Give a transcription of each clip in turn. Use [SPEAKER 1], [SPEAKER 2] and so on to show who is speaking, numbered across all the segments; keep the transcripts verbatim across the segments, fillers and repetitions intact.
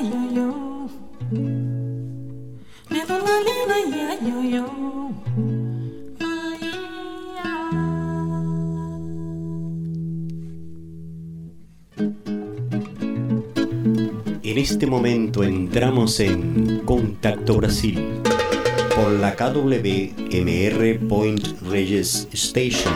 [SPEAKER 1] En este momento entramos en Contacto Brasil por la K W M R Point Reyes Station.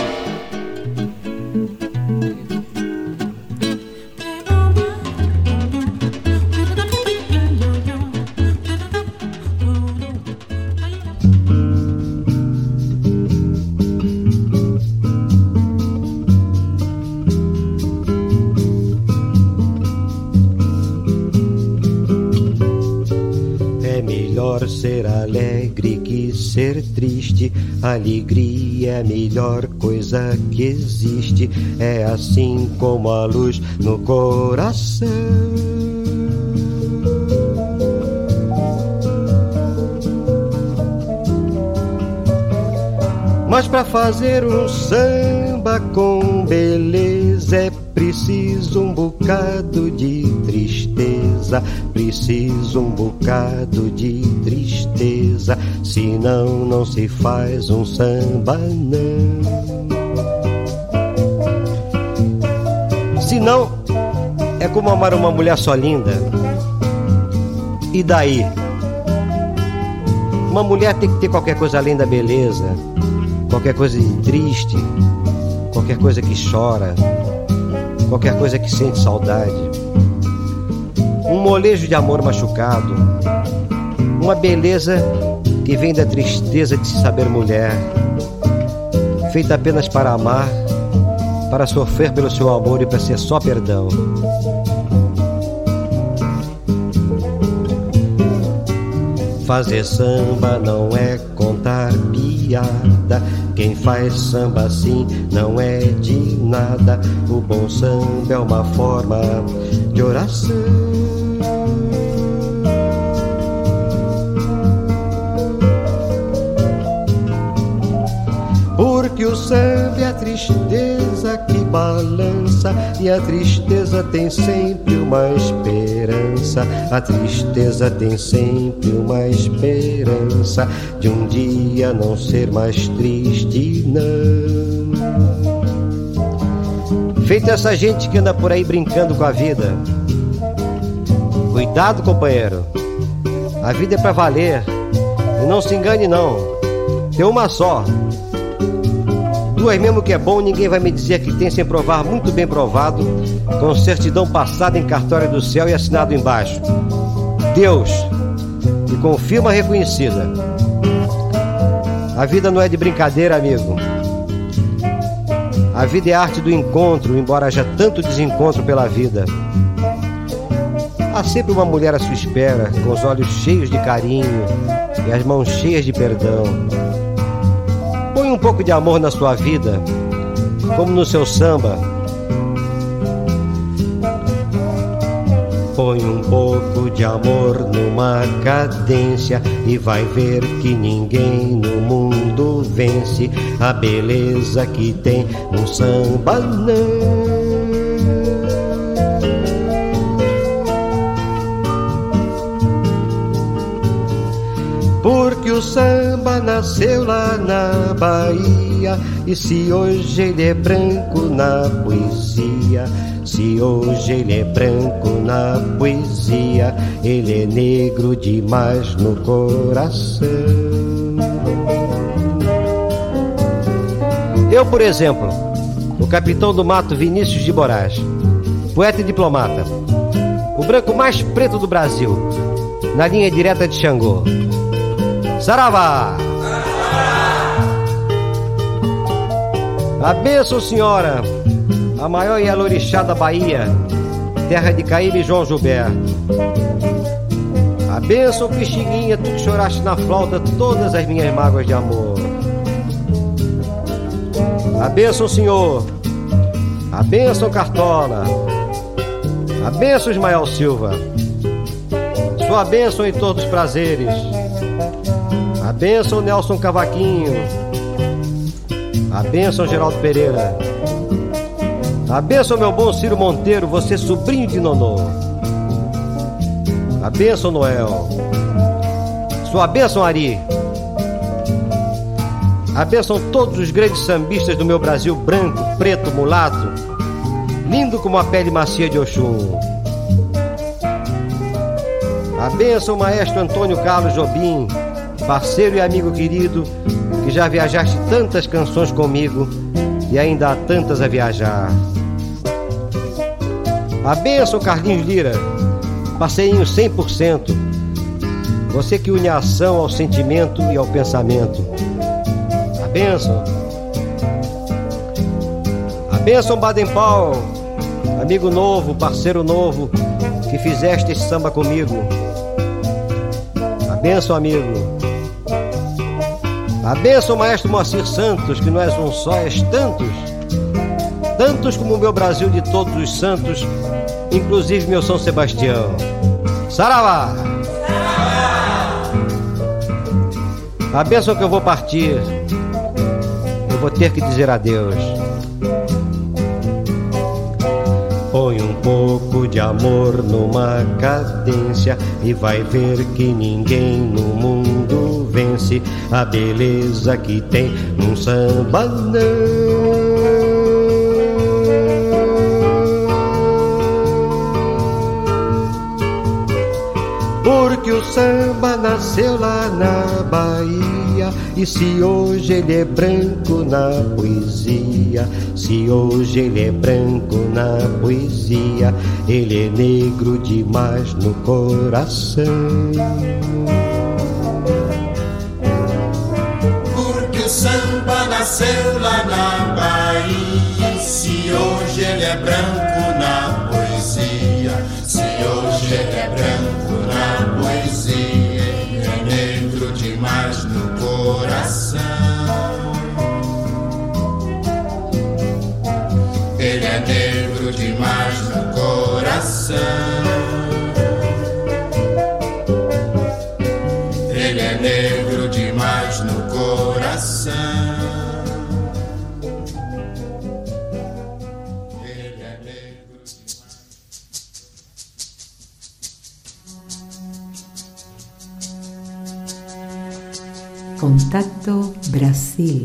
[SPEAKER 2] Ser alegre que ser triste, alegria é a melhor coisa que existe. É assim como a luz no coração. Mas pra fazer um samba com beleza é preciso um bocado de tristeza, preciso um bocado de tristeza, senão não se faz um samba não. Senão é como amar uma mulher só linda. E daí? Uma mulher tem que ter qualquer coisa além da beleza, qualquer coisa de triste, qualquer coisa que chora, qualquer coisa que sente saudade, um molejo de amor machucado, uma beleza que vem da tristeza de se saber mulher, feita apenas para amar, para sofrer pelo seu amor e para ser só perdão. Fazer samba não é contar piada, quem faz samba assim não é de nada. O bom samba é uma forma de oração. Porque o samba é a tristeza que balança, e a tristeza tem sempre uma esperança. A tristeza tem sempre uma esperança de um dia não ser mais triste, não. Feita essa gente que anda por aí brincando com a vida. Cuidado, companheiro, a vida é pra valer. E não se engane não, tem uma só. Duas mesmo que é bom, ninguém vai me dizer que tem sem provar, muito bem provado, com certidão passada em cartório do céu e assinado embaixo. Deus, e com firma reconhecida. A vida não é de brincadeira, amigo. A vida é a arte do encontro, embora haja tanto desencontro pela vida. Há sempre uma mulher à sua espera, com os olhos cheios de carinho e as mãos cheias de perdão. Põe um pouco de amor na sua vida, como no seu samba. Põe um pouco de amor numa cadência e vai ver que ninguém no mundo vence a beleza que tem um samba não. Porque o samba nasceu lá na Bahia, e se hoje ele é branco na poesia, se hoje ele é branco na poesia, ele é negro demais no coração. Eu, por exemplo, o capitão do mato Vinícius de Moraes, poeta e diplomata, o branco mais preto do Brasil, na linha direta de Xangô. Saravá! A bênção, senhora, a maior Ialorixá da Bahia, terra de Caíbe e João Gilberto. A bênção, Pixinguinha, tu que choraste na flauta todas as minhas mágoas de amor. A bênção, senhor, a bênção, Cartola, a bênção, Ismael Silva, sua bênção em todos os prazeres. A bênção, Nelson Cavaquinho. A bênção, Geraldo Pereira. A bênção, meu bom Ciro Monteiro, você sobrinho de Nonô. A bênção, Noel. Sua bênção, Ari. A bênção todos os grandes sambistas do meu Brasil branco, preto, mulato, lindo como a pele macia de Oxum. A bênção, maestro Antônio Carlos Jobim, parceiro e amigo querido, que já viajaste tantas canções comigo e ainda há tantas a viajar. A bênção, Carlinhos Lira, parceirinho cem por cento, você que une a ação ao sentimento e ao pensamento. A bênção. A bênção, Baden-Powell, amigo novo, parceiro novo, que fizeste esse samba comigo. A bênção, amigo. A bênção, maestro Moacir Santos, que não és um só, és tantos. Tantos como o meu Brasil de todos os santos, inclusive meu São Sebastião. Saravá! A bênção que eu vou partir, eu vou ter que dizer adeus. Põe um pouco de amor numa cadência e vai ver que ninguém no mundo vence a beleza que tem num samba, não. Porque o samba nasceu lá na Bahia, e se hoje ele é branco na poesia, se hoje ele é branco na poesia, ele é negro demais no coração.
[SPEAKER 3] Porque o samba nasceu lá na Bahia, se hoje ele é branco na poesia, se hoje ele é branco na poesia, ele é negro demais no coração. Ele é negro demais no coração. Ele é negro demais no coração. Ele é negro demais.
[SPEAKER 4] Contato Brasil.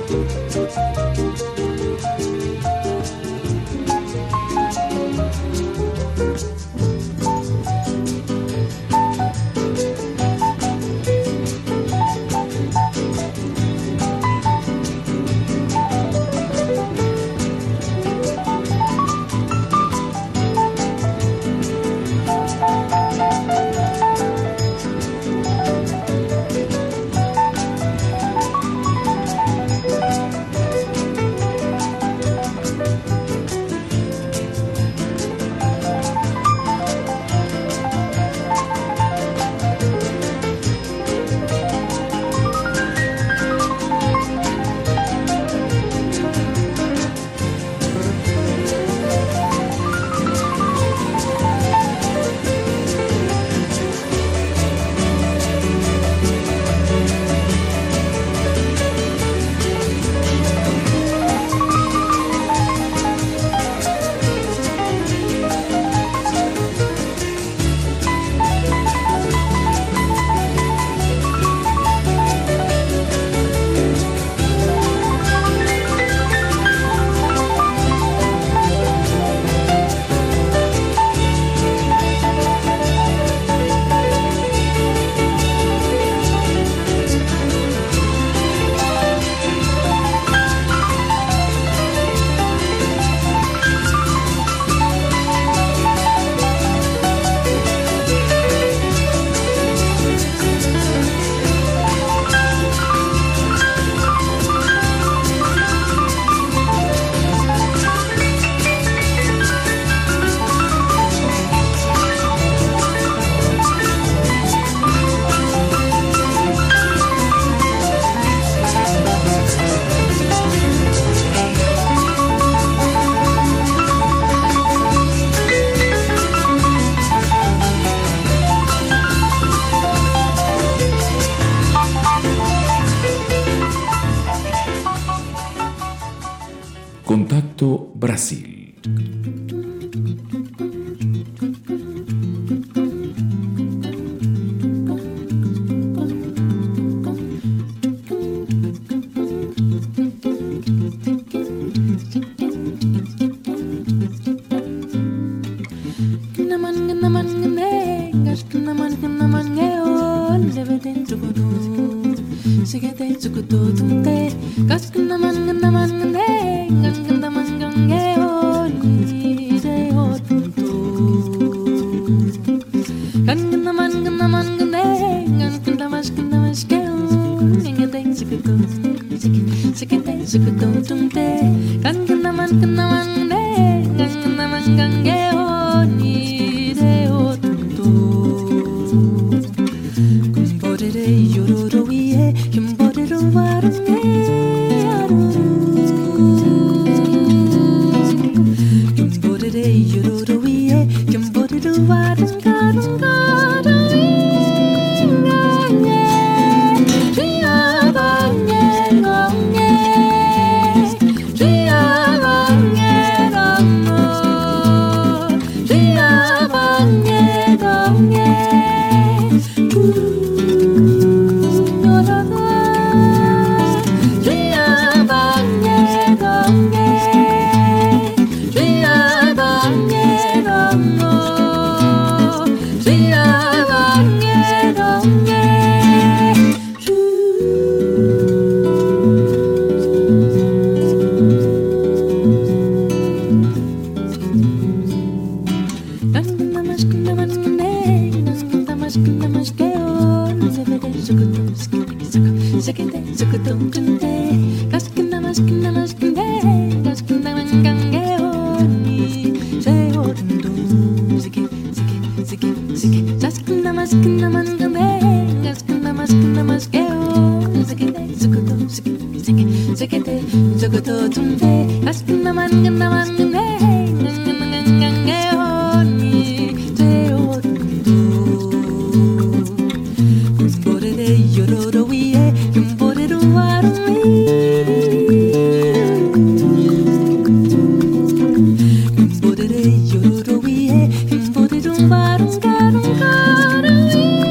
[SPEAKER 4] Contacto Brasil.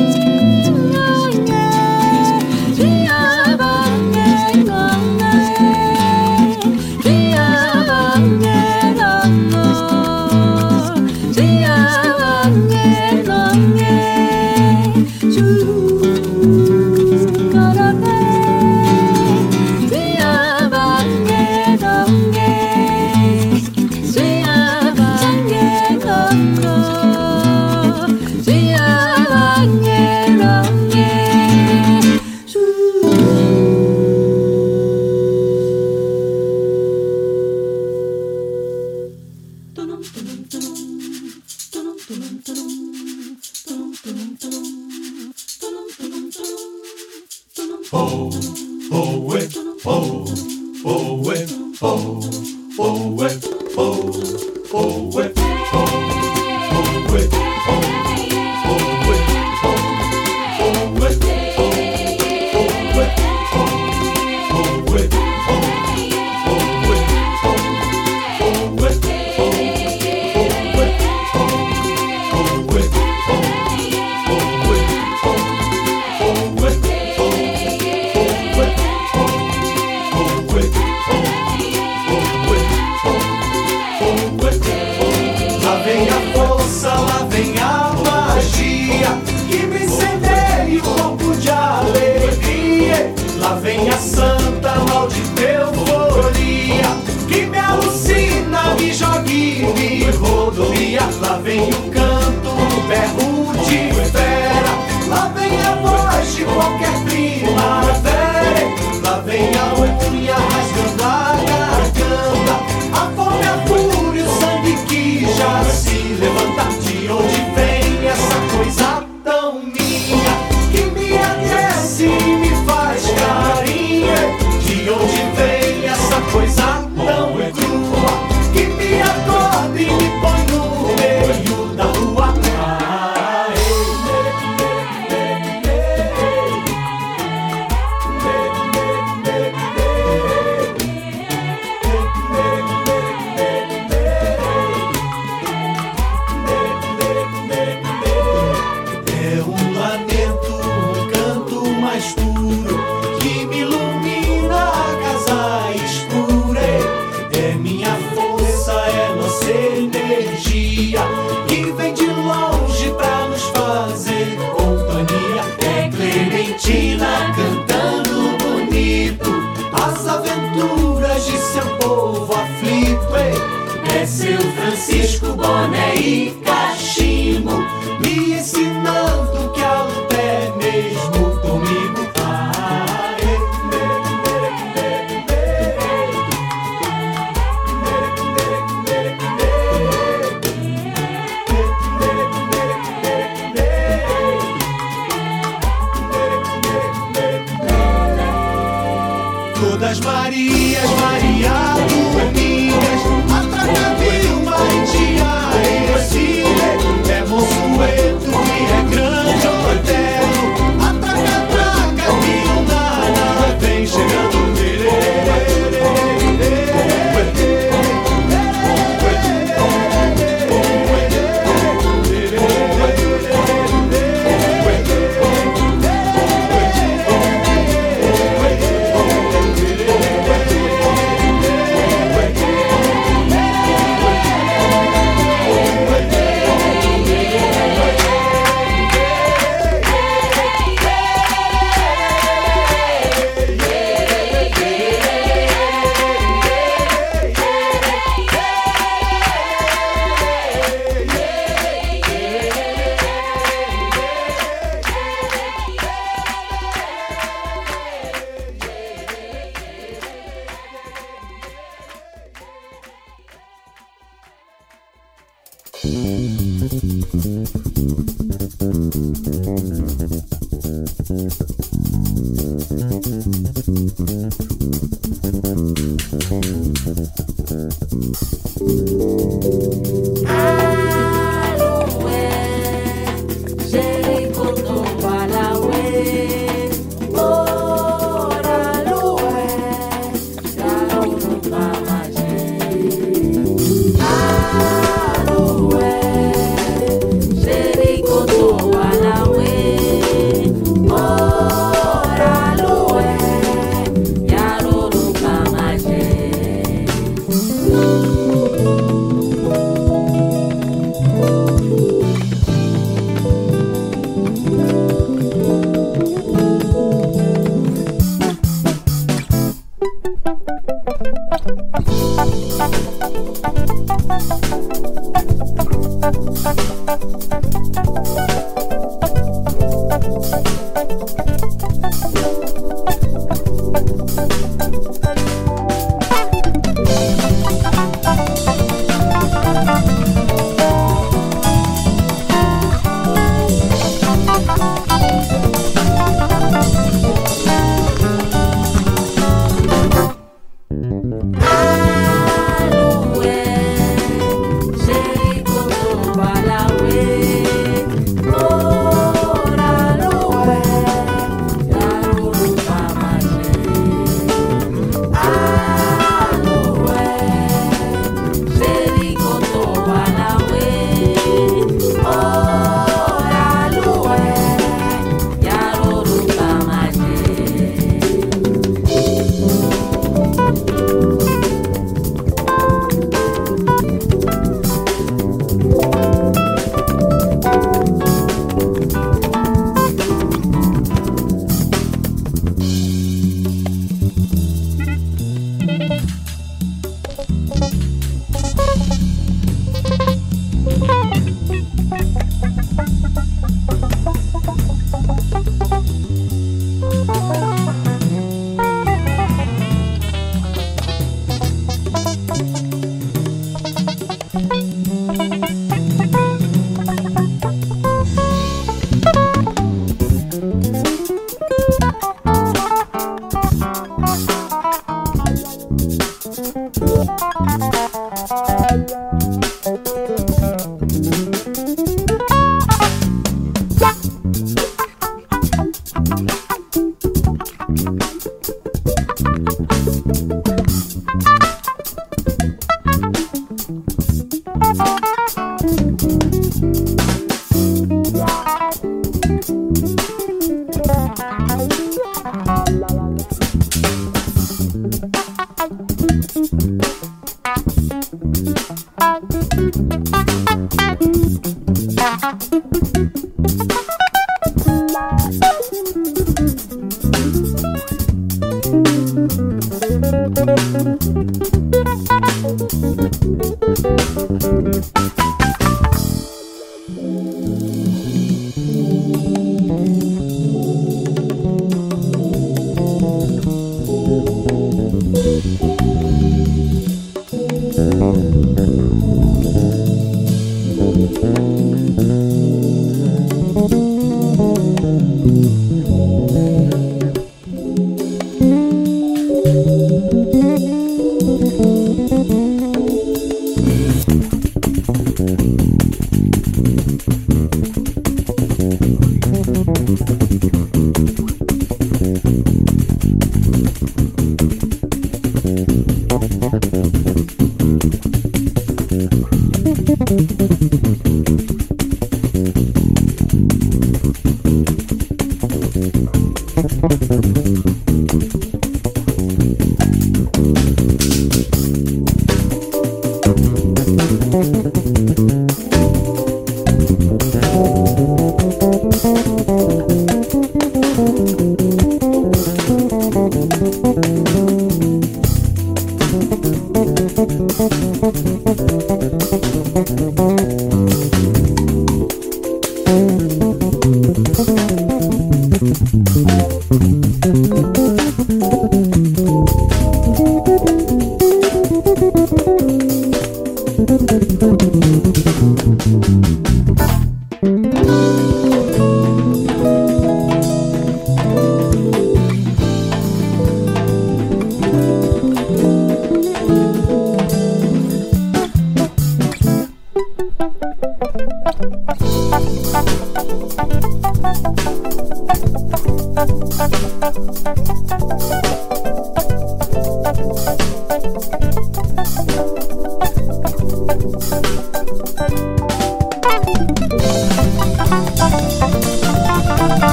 [SPEAKER 5] Yeah.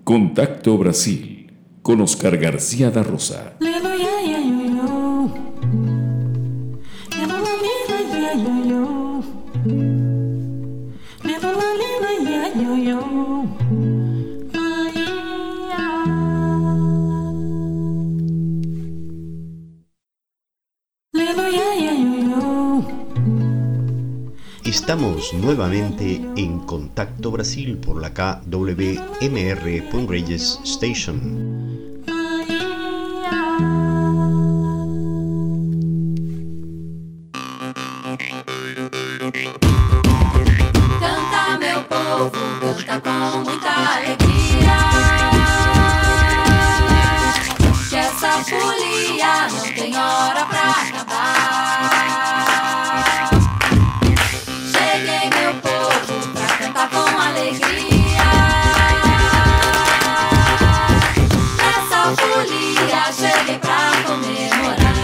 [SPEAKER 4] Contacto Brasil con Oscar García da Rosa.
[SPEAKER 1] Estamos nuevamente en Contacto Brasil por la K W M R Point Reyes Station.
[SPEAKER 5] Canta, meu povo, canta com muita alegria, que essa folia não tem hora pra acabar. Cheguei pra comemorar.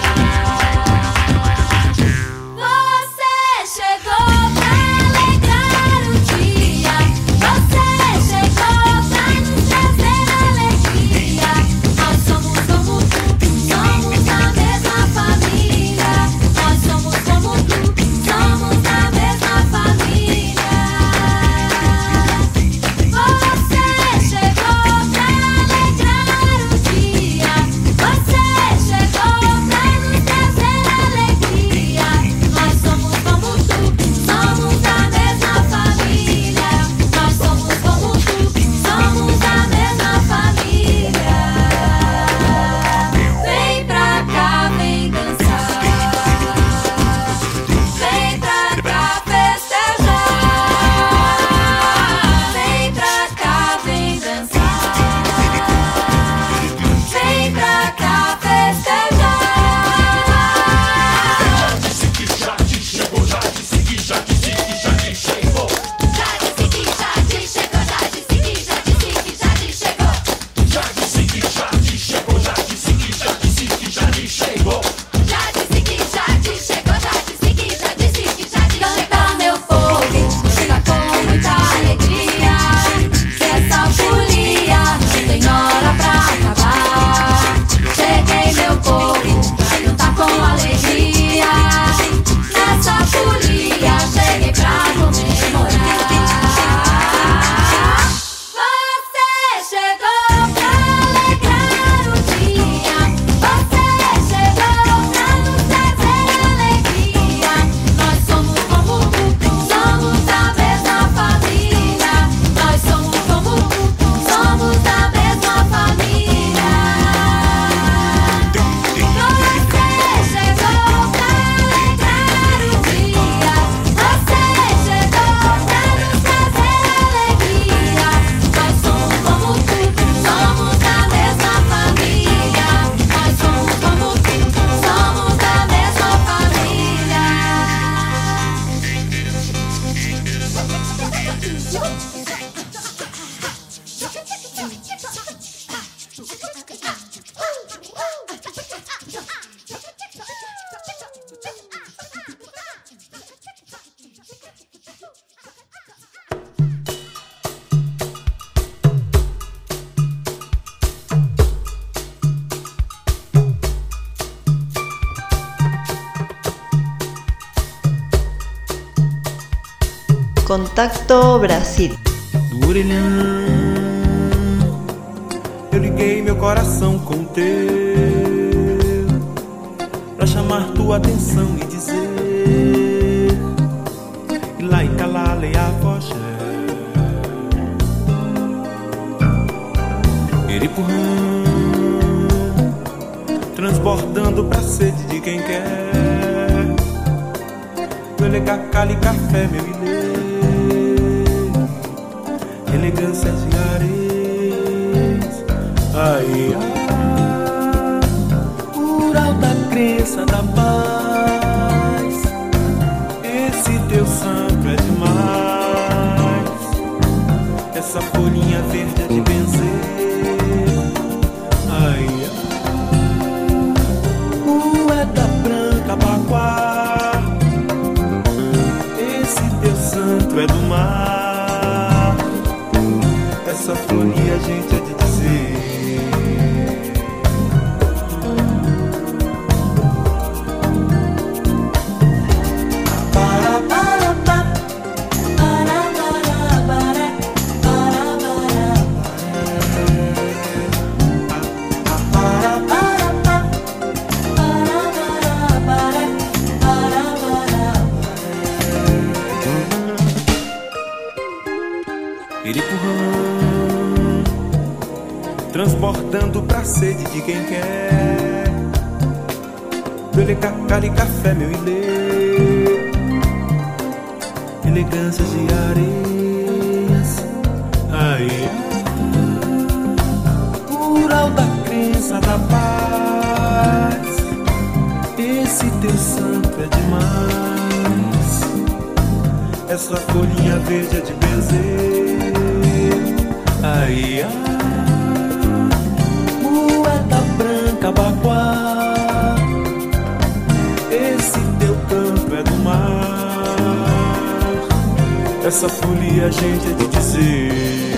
[SPEAKER 5] Você chegou pra alegrar o dia. Você chegou pra nos trazer alegria. Nós somos como tu, somos a mesma família. Nós somos como tu, somos a mesma família. Você chegou pra alegrar o dia. Você chegou pra nos trazer alegria. Nós somos como tu, somos a mesma família. Nós somos como tu, somos a mesma família. Vem pra cá, vem dançar. Vem pra cá festejar. Vem pra cá, vem dançar. Vem pra cá festejar. Já disse que já te chegou, já disse que já disse que já te chegou. Já disse que já te chegou, já disse que já disse que já te chegou. Já disse que já te chegou, já disse que já disse que já te chegou. Já disse que já te chegou, já disse que já disse que já te chegou. Canta, meu povo, chega com muita alegria, que essa folia não tem hora pra acabar. Cheguei, meu povo, pra cantar com alegria. Nessa folia, cheguei pra comemorar. Você chegou pra alegrar o dia. Você chegou pra nos trazer alegria. Nós somos como tu, somos a mesma família. Nós somos como tu, somos a mesma família. Você chegou pra alegrar o dia. Você chegou pra nos trazer alegria. Nós somos como tu, somos a mesma família. Nós somos como tu, somos a mesma família.
[SPEAKER 6] Contacto Brasil.
[SPEAKER 7] Do orelhão, eu liguei meu coração com o teu, pra chamar tua atenção e dizer Ilá e calale a voz Eripurrão, transbordando pra sede de quem quer. Do elegacali café, meu ilê, elegância de areia. Ai, ai, rural da crença da paz. Esse teu santo é demais. Essa folhinha verde é de benzer. Ai, ai, moeda branca, baguá. Esse teu santo é do mar. Essa folhinha, gente, é de transportando pra sede de quem quer. Bele cacari café, meu ilê, elegâncias de areias. Aí, mural da crença da paz. Esse teu santo é demais. Essa folhinha verde é de benzer. Ai, ai, moeda branca, baguá. Esse teu campo é do mar. Essa folia a gente é de dizer.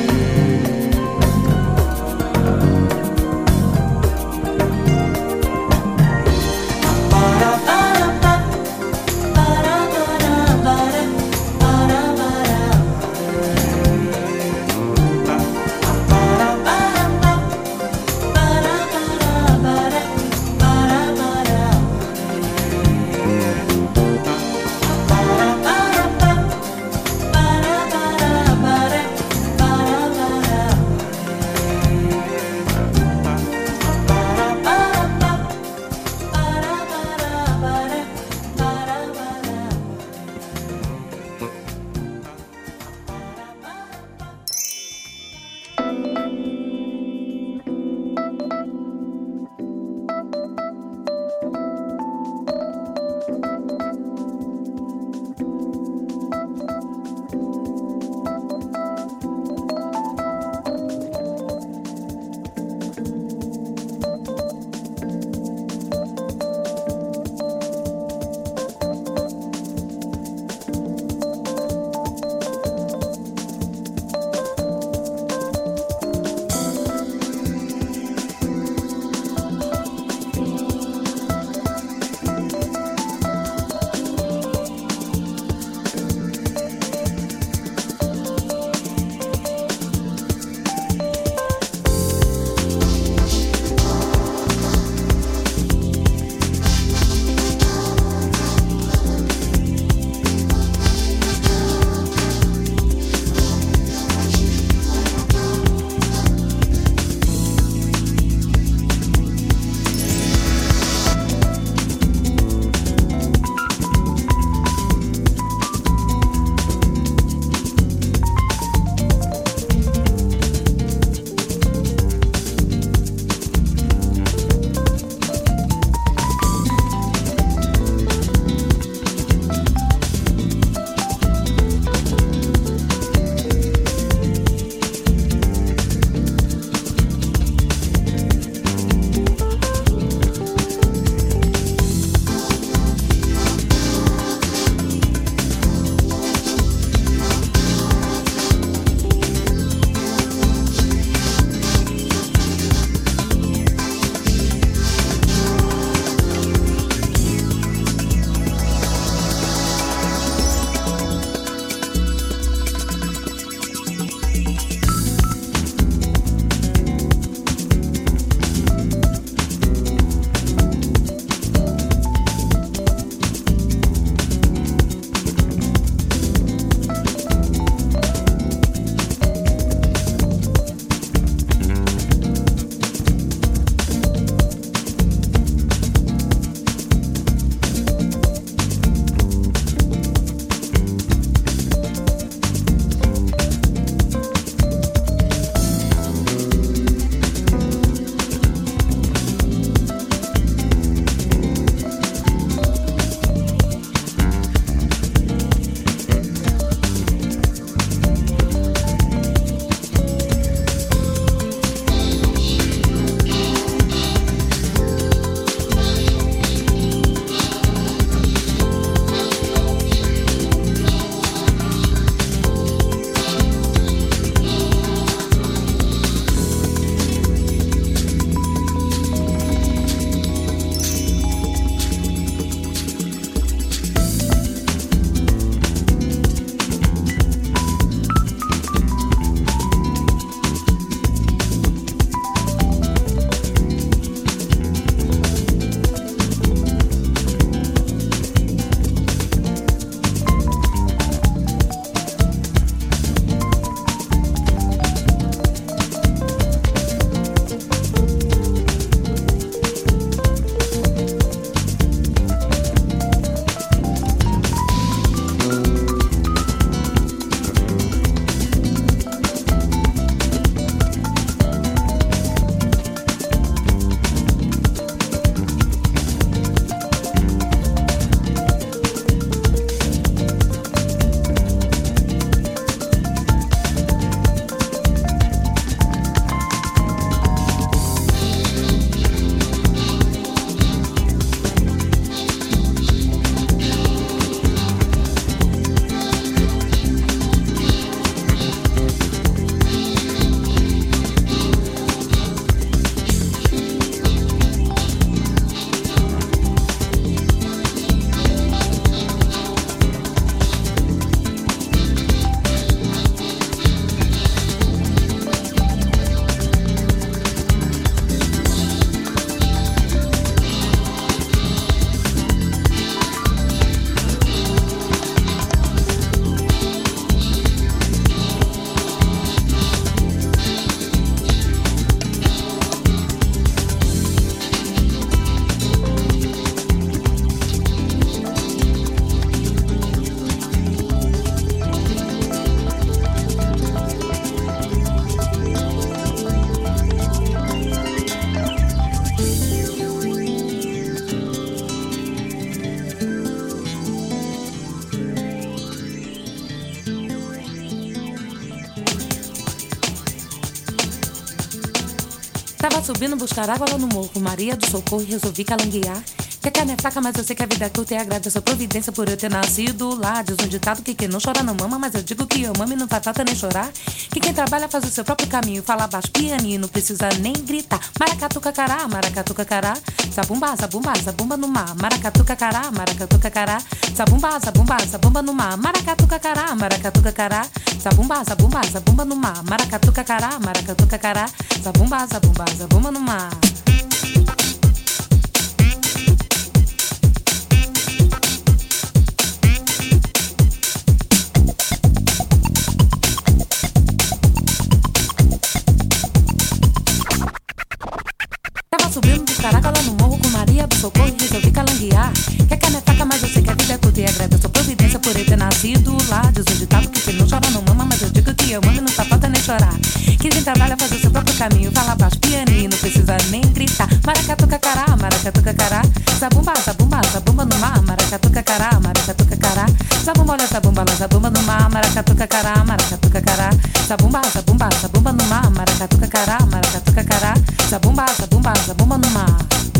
[SPEAKER 6] Tava subindo buscar água lá no morro, Maria do Socorro, e resolvi calanguear. Que a carne é fraca, mas eu sei que a vida é curta e agradeço a providência por eu ter nascido lá. Diz um ditado que quem não chora não mama, mas eu digo que eu mamo e não faz falta nem chorar. Que quem trabalha faz o seu próprio caminho, fala baixo pianinho, não precisa nem gritar. Maracatu cacará, maracatu cacará, zabumba, zabumba, zabumba no mar. Maracatu cacará, maracatu cacará, zabumba, zabumba, zabumba no mar. Maracatu cacará, maracatu cacará, zabumba, zabumba, zabumba no mar. Maracatu cacará, maracatu cacará, zabumba, zabumba, zabumba no mar. Subindo dos caracas lá no morro com Maria do Socorro e resolvi calanguear. Que a carne é fraca, mas eu sei que a vida é curta e agradeço a providência por eu ter nascido lá. Diz um ditado que quem não chora não mama, mas eu digo que eu amo e não tá falta nem chorar. Que quem trabalha faz o seu próprio caminho, fala baixo pianinho, não precisa nem gritar. Maracatu cacará, maracatu cacará, zabumba, zabumba, zabumba no mar. Maracatu cacará, maracatu cacará, zabumba, olha zabumba, olha zabumba no mar. Maracatu cacará, maracatu cacará, zabumba, zabumba, zabumba no mar. Maracatu cacará, maracatu cacará, zabumba, zabumba, zabumba no mar.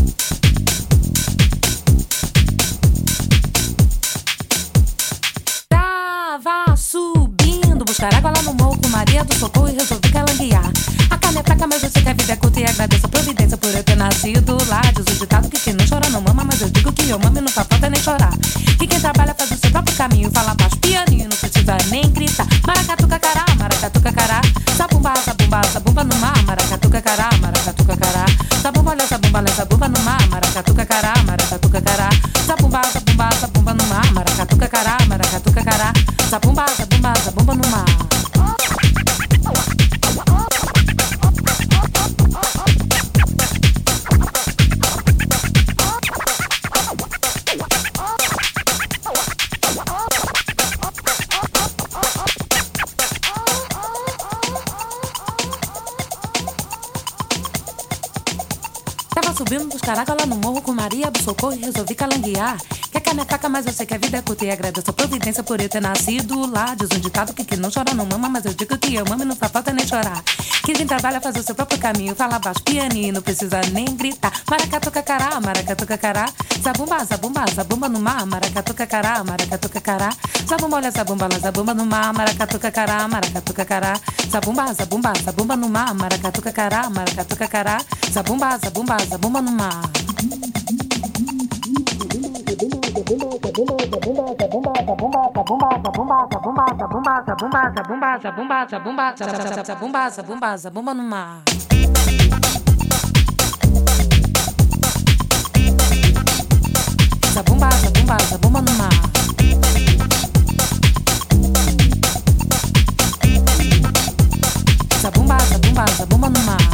[SPEAKER 6] Tava subindo buscar água lá no morro com Maria do Socorro e resolvi calanguear. A carne é fraca, mas eu sei que a vida é curta e agradeço a providência por eu ter nascido lá. Diz o ditado que quem não chora não mama, mas eu digo que eu mamo e não faz falta nem chorar. Que quem trabalha faz o seu próprio caminho, fala baixo pianinho, não precisa nem gritar. Maracatu cacará, maracatu cacará, zabumba, zabumba, zabumba no mar. Maracatu cacará, maracatu cacará, zabumba, olha zabumba, olha zabumba no mar. Maracatu cacará, maracatu cacará, zabumba, zabumba, zabumba no mar. Maracatu cacará, maracatu cacará, zabumba, zabumba, zabumba no mar. Subindo dos caracas lá no morro com Maria do Socorro e resolvi calanguear. Que a carne é fraca, mas eu sei que a vida é curta e agradeço a providência por eu ter nascido lá. Diz um ditado que quem não chora não mama, mas eu digo que eu mamo e não faz falta nem chorar. Que quem trabalha faz o seu próprio caminho, fala baixo pianinho, não precisa nem gritar. Maracatu cacará, maracatu cacará, zabumba, zabumba, zabumba no mar. Maracatu cacará, maracatu cacará, zabumba, olha zabumba, olha zabumba no mar. Maracatu cacará, maracatu cacará, zabumba, zabumba, zabumba no mar. Maracatu cacará, maracatu cacará, zabumba, zabumba, zabumba no mar. Zabumba, zabumba, zabumba no mar. Zabumba, zabumba, zabumba no mar. Zabumba, zabumba, zabumba no mar.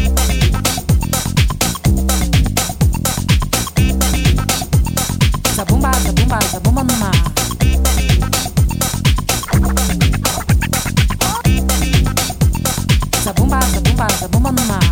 [SPEAKER 6] Zabumba, zabumba, zabumba no mar. Zabumba, zabumba, zabumba no mar.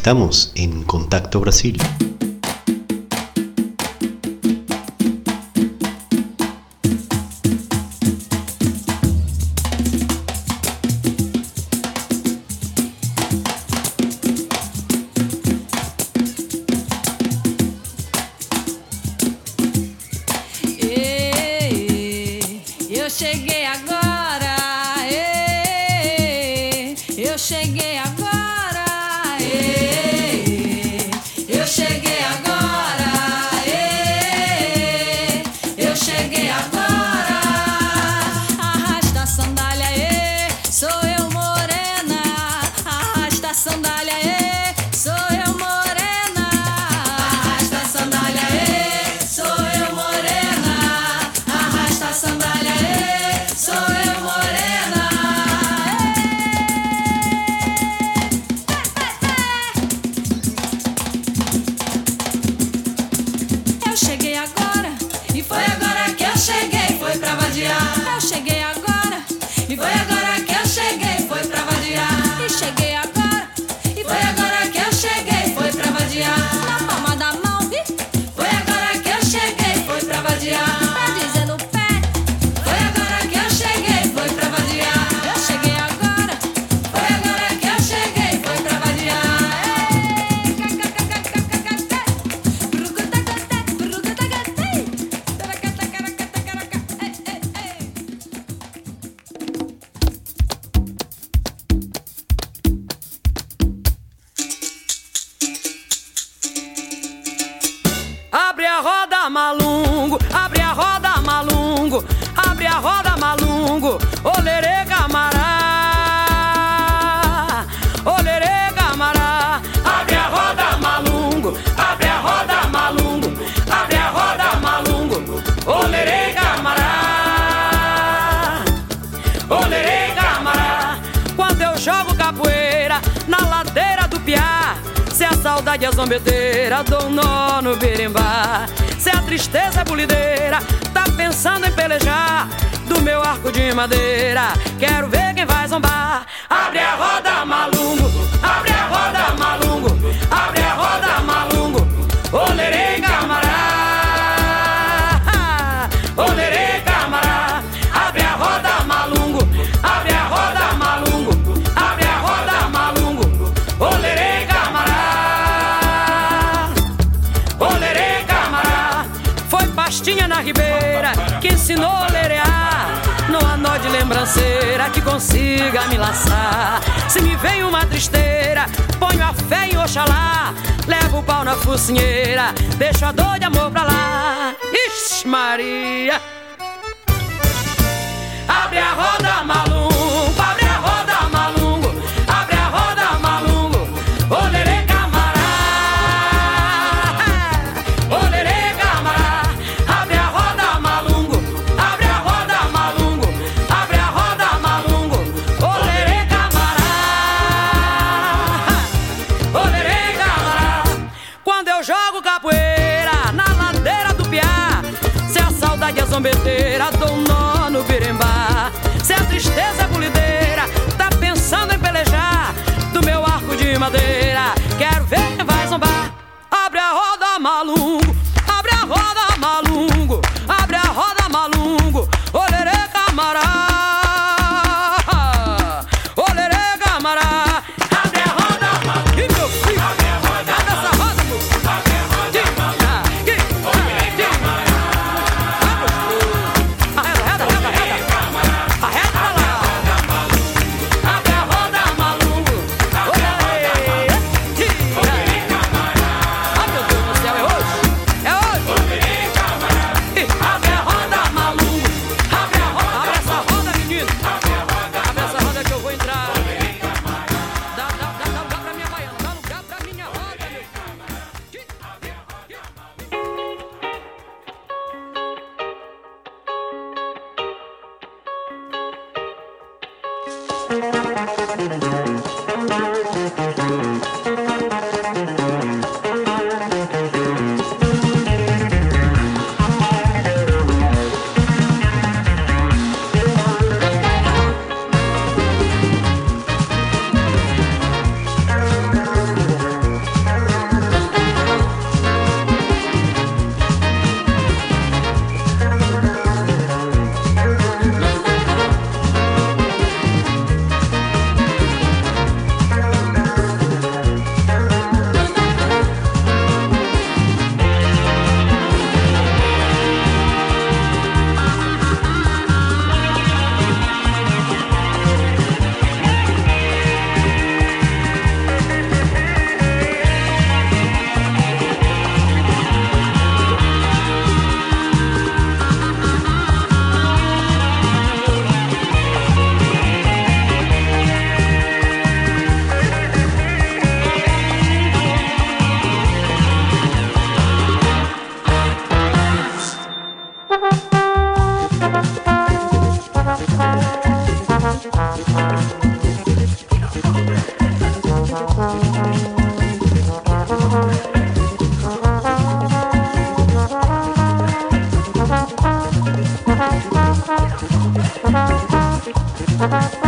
[SPEAKER 1] Estamos en Contacto Brasil.
[SPEAKER 8] Eu cheguei agora, ei, eu cheguei agora, ei, eu cheguei agora, ei, eu cheguei agora. Arrasta a sandália, ei, sou eu morena. Arrasta a sandália, ei, sou eu morena. Arrasta a sandália, ei, sou eu morena. Arrasta a sandália, ei, sou eu morena. Eu cheguei agora, e foi agora que eu cheguei, foi pra vadiar. Eu cheguei agora, e foi agora que eu cheguei, foi pra vadiar. E cheguei agora, e foi agora que eu cheguei, foi pra vadiar. Na palma da mão, vi? Foi agora que eu cheguei, foi pra vadiar. Pra dizer no pé, foi agora que eu cheguei, foi pra vadiar. Eu cheguei agora, foi agora que eu cheguei, foi pra vadiar.
[SPEAKER 9] Abre a roda, malungo, abre a roda, malungo, abre a roda, malungo, olerê, camará, olerê, camará. Abre a roda, malungo, abre a roda, malungo, abre a roda, malungo, olerê, camará, olerê, camará. Quando eu jogo capoeira na ladeira do Piá, se a saudade é zombeteira, dou um nó no berimbá. Se a tristeza é bulideira, tá pensando em pelejar, do meu arco de madeira, quero ver quem vai zombar. Abre a roda, malungo, abre a roda, malungo, abre a roda, malungo, olerê, camará, olerê, camará. Abre a roda, malungo, abre a roda, malungo, abre a roda, malungo, olerê, camará, olerê, camará. Foi pastinha na ribeira que ensinou a olerear, não há nó de lembranceira que consiga me laçar. Se me vem uma tristeira, ponho a fé em Oxalá, levo o pau na focinheira, deixo a dor de amor pra lá. Ixi, Maria. Abre a roda, malungo, abre a roda, malungo, abre a roda, malungo, olerê, camará, olerê, camará. Abre a roda, malungo, abre a roda, malungo, abre a roda, malungo, olerê, camará, olerê, camará. Quando eu jogo capoeira na ladeira do Piá, se a saudade é zombeteira, dou um nó no berimbá. Se a tristeza é bulideira, tá pensando em pelejar, do meu arco de madeira, quero ver quem vai zombar. Abre a roda, malungo, abre a roda, malungo, abre a roda, malungo, olerê, camará, olerê, camará. Abre a roda, malungo, e meu filho, abre a roda, abre essa roda, meu filho. Abre a roda, malungo, olerê, camará. Arreda, arreda, arreda, arreda, arreda pra lá. Abre a roda, malungo, olerê, olerê, camará. Ah, meu Deus do céu, é hoje, é hoje. Olerê, camará. Abre a roda, malungo, abre a roda, abre essa roda, menino. Abre a roda, abre essa roda que eu vou entrar. Olerê, camará. Dá, dá, dá, dá lugar pra minha baiana, dá lugar pra minha roda, meu.
[SPEAKER 10] Música